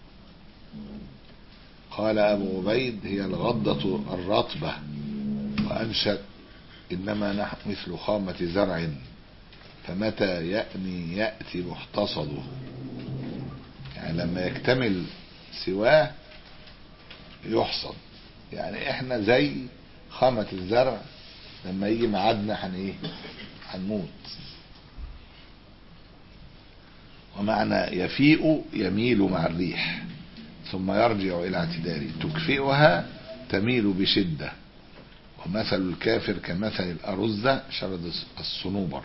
Speaker 2: قال أبو عبيد: هي الغضة الرطبة، وأنشد: إنما نحن مثل خامة زرع فمتى يأني يأتي محتصده. يعني لما يكتمل سواه يحصد، يعني احنا زي خامة الزرع لما يجي معادنا هن ايه هنموت. ومعنى يفيء يميل مع الريح ثم يرجع إلى اعتداله، تكفئها تميل بشدة. ومثل الكافر كمثل الأرزة شرد الصنوبر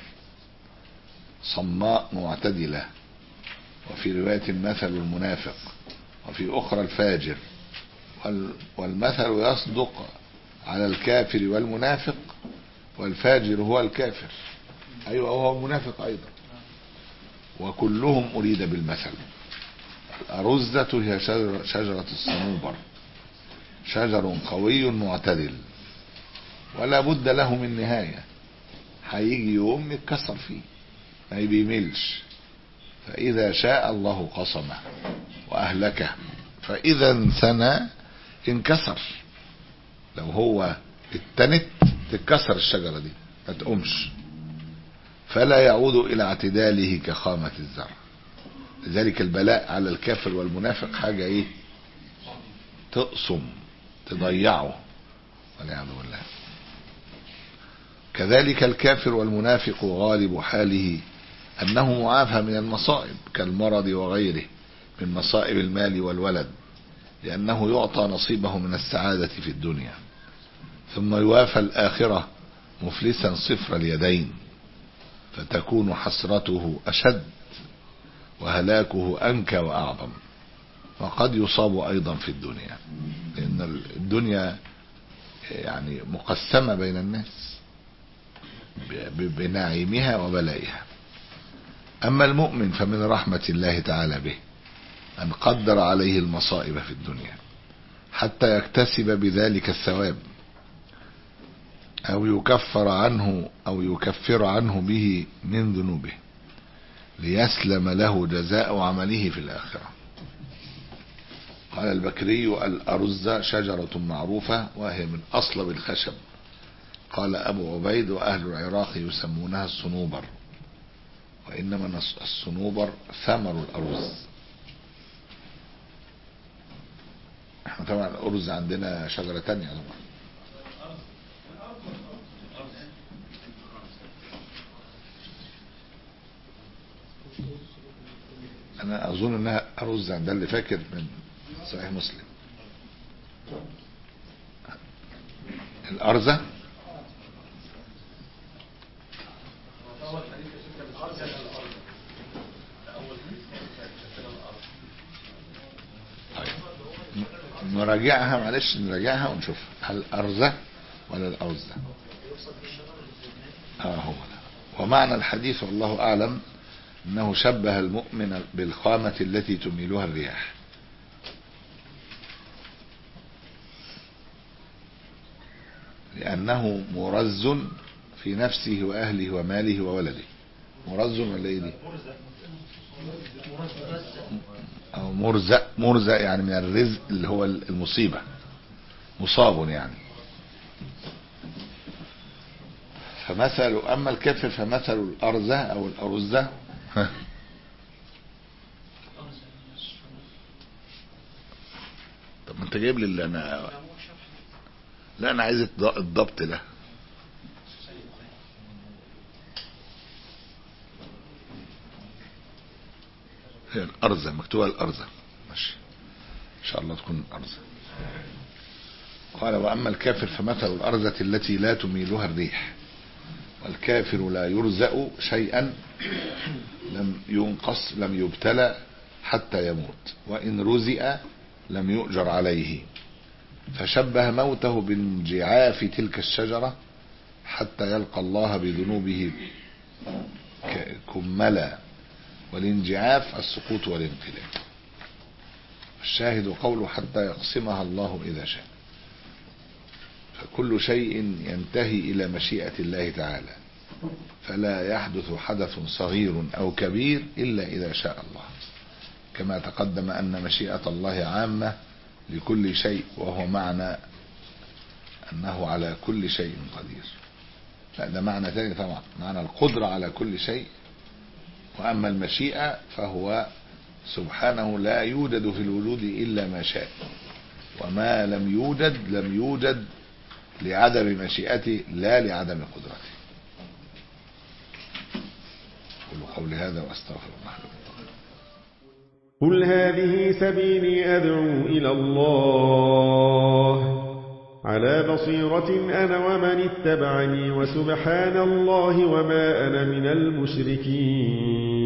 Speaker 2: صماء معتدلة. وفي رواية مثل المنافق، وفي أخرى الفاجر. والمثل يصدق على الكافر والمنافق، والفاجر هو الكافر أيوة هو المنافق أيضا، وكلهم أريد بالمثل. الأرزة هي شجرة, شجرة الصنوبر، شجر قوي معتدل ولا بد له من نهاية، هيجي يوم يتكسر فيه ما بيملش، فإذا شاء الله قصمه وأهلكه، فإذا انثنى انكسر. لو هو اتنت تتكسر الشجرة دي ما تقومش، فلا يعود إلى اعتداله كخامة الزرع. لذلك البلاء على الكافر والمنافق حاجة ايه تقصم تضيعه والعياذ بالله. كذلك الكافر والمنافق غالب حاله أنه معافى من المصائب كالمرض وغيره من مصائب المال والولد، لأنه يعطى نصيبه من السعادة في الدنيا، ثم يوافى الآخرة مفلسا صفر اليدين، فتكون حسرته أشد وهلاكه أنكى وأعظم. وقد يصاب أيضا في الدنيا، لأن الدنيا يعني مقسمة بين الناس بنعيمها وبلائها. أما المؤمن فمن رحمة الله تعالى به أن قدر عليه المصائب في الدنيا حتى يكتسب بذلك الثواب، أو يكفر عنه أو يكفر عنه به من ذنوبه، ليسلم له جزاء عمله في الآخرة. قال البكري: الأرزة شجرة معروفة وهي من أصلب الخشب. قال أبو عبيد: وأهل العراق يسمونها الصنوبر، وإنما الصنوبر ثمر الأرز. احنا طبعا الأرز عندنا شجرة تانية طبعا. أنا أظن أنها أرز، ده اللي فاكر من صحيح مسلم. الأرزة طيب نراجعها، معلش نراجعها ونشوف هل الأرزة ولا الأرزة. اه هو ده. ومعنى الحديث والله أعلم أنه شبه المؤمن بالخامة التي تميلها الرياح، لأنه مرز في نفسه وأهله وماله وولده. مرز ولا ايه دي؟ أو مرزق. مرزق يعني من الرزق اللي هو المصيبة، مصاب يعني. فمثل أما الكافر فمثل الأرزة أو الأرزة طب انت جايب لي اللي انا لا انا عايز الضبط ده. هي الأرزة مكتوبة الأرزة، ماشي ان شاء الله تكون الأرزة. قال: وأما الكافر فمثل الأرزة التي لا تميلها الريح، والكافر لا يرزق شيئا لم ينقص لم يبتلى حتى يموت، وإن رزق لم يؤجر عليه، فشبه موته بانجعاف تلك الشجرة حتى يلقى الله بذنوبه كملا، والانجعاف السقوط والانقلاب. الشاهد قوله حتى يقسمها الله إذا شاء. فكل شيء ينتهي إلى مشيئة الله تعالى، فلا يحدث حدث صغير أو كبير إلا إذا شاء الله، كما تقدم أن مشيئة الله عامة لكل شيء، وهو معنى أنه على كل شيء قدير. لا، ده معنى ثاني طبعا، معنى القدرة على كل شيء. وأما المشيئة فهو سبحانه لا يوجد في الوجود إلا ما شاء، وما لم يوجد لم يوجد لعدم مشيئته لا لعدم قدرته. قولوا قولي هذا وأستغفر الله.
Speaker 6: قل هذه سبيلي أدعو إلى الله على بصيرة أنا ومن اتبعني، وسبحان الله وما أنا من المشركين.